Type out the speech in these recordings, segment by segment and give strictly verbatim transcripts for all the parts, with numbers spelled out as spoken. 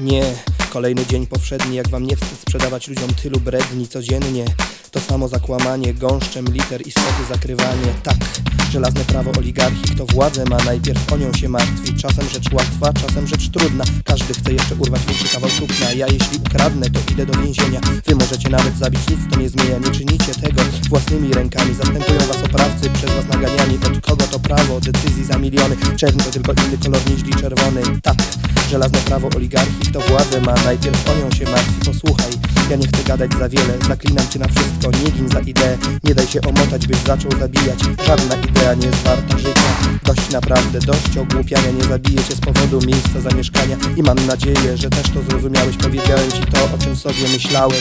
Nie, kolejny dzień powszedni. Jak wam nie wstyd sprzedawać ludziom tylu bredni codziennie? To samo zakłamanie, gąszczem liter istoty zakrywanie. Tak, żelazne prawo oligarchii. Kto władzę ma, najpierw o nią się martwi. Czasem rzecz łatwa, czasem rzecz trudna. Każdy chce jeszcze urwać większy kawał sukna. Ja jeśli ukradnę, to idę do więzienia. Wy możecie nawet zabić, nic to nie zmienia. Nie czynicie tego własnymi rękami. Zastępują was oprawcy, przez was naganiani. Od kogo to prawo decyzji za miliony? Czerń to tylko inny kolor niż czerwony. Tak, żelazne prawo oligarchii. Kto władzę ma, najpierw o nią się martwi. Posłuchaj, ja nie chcę gadać za wiele. Zaklinam cię na wszystko, nie gin za ideę. Nie daj się omotać, byś zaczął zabijać. Żadna idea nie jest warta życia. Dość naprawdę, dość ogłupiania. Nie zabiję cię z powodu miejsca zamieszkania. I mam nadzieję, że też to zrozumiałeś. Powiedziałem ci to, o czym sobie myślałem.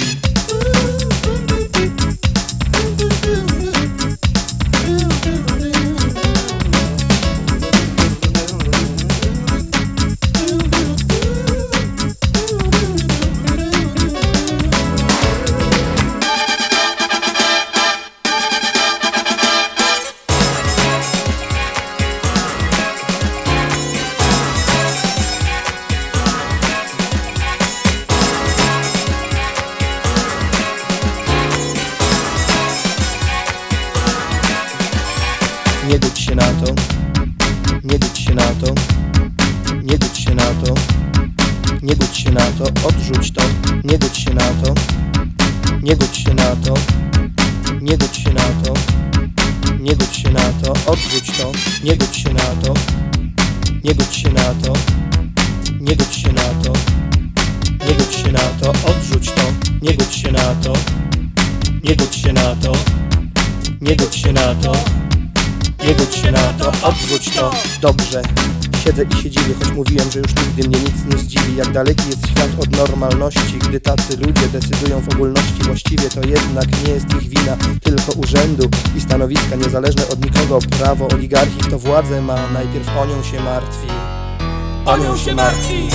Nie godź się na to, nie godź się na to, nie godź się na to, nie godź się na to, odrzuć to, nie godź się na to, nie godź się na to, nie godź się na to, nie godź się na to, odrzuć to, nie godź się na to, nie godź się na to, nie godź się na to, nie godź się na to, odrzuć to, nie godź się na to, nie godź się na to, nie godź się na to. Nie godź się na to, odrzuć to. Dobrze, siedzę i się dziwię, choć mówiłem, że już nigdy mnie nic nie zdziwi. Jak daleki jest świat od normalności, gdy tacy ludzie decydują w ogólności. Właściwie to jednak nie jest ich wina, tylko urzędu i stanowiska niezależne od nikogo. Prawo oligarchii, kto władzę ma, najpierw o nią się martwi. O nią się martwi.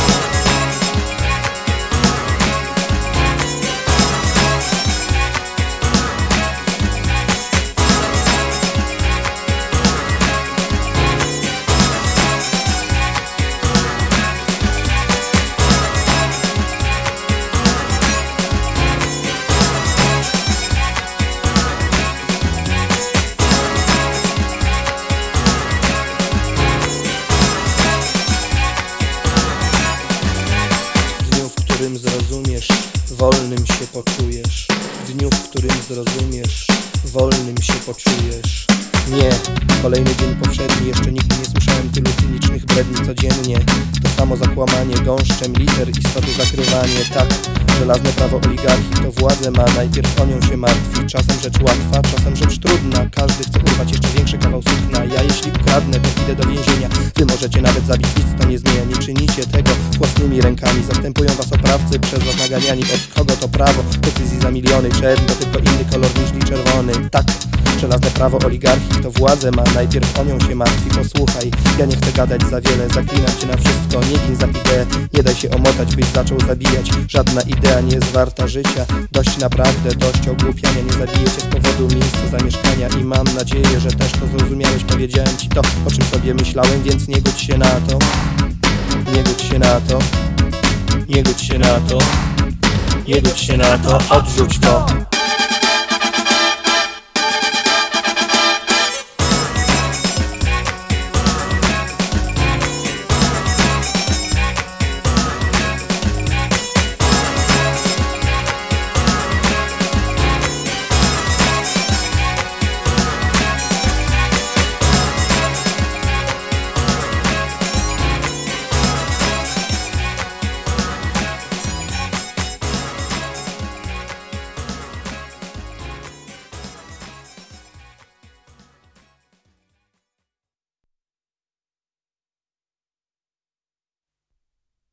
W dniu, w którym zrozumiesz, wolnym się poczujesz. W dniu, w którym zrozumiesz, wolnym się poczujesz. Nie, kolejny dzień powszedni. Jeszcze nigdy nie słyszałem tylu cynicznych bredni codziennie. To samo zakłamanie, gąszczem liter istoty zakrywanie. Tak, żelazne prawo oligarchii. Kto władzę ma, najpierw o nią się martwi. Czasem rzecz łatwa, czasem rzecz trudna. Każdy chce urwać jeszcze większy kawał sukna. Ja jeśli ukradnę, to idę do więzienia. Wy możecie nawet zabić, nic to nie zmienia. Nie czynicie tego własnymi rękami. Zastępują was oprawcy, przez was naganiani. Od kogo to prawo decyzji za miliony? Czerń to tylko inny kolor niż czerwony. Tak, żelazne prawo oligarchii. Kto władzę ma, najpierw o nią się martwi. Posłuchaj, ja nie chcę gadać za wiele. Zaklinam cię na wszystko, nie gin za ideę. Nie daj się omotać, byś zaczął zabijać. Żadna idea nie jest warta życia. Dość naprawdę, dość ogłupiania. Nie zabiję cię z powodu miejsca zamieszkania. I mam nadzieję, że też to zrozumiałeś. Powiedziałem ci to, o czym sobie myślałem, więc nie godź się na to. Nie godź się na to, nie godź się na to, nie godź się na to, odrzuć to.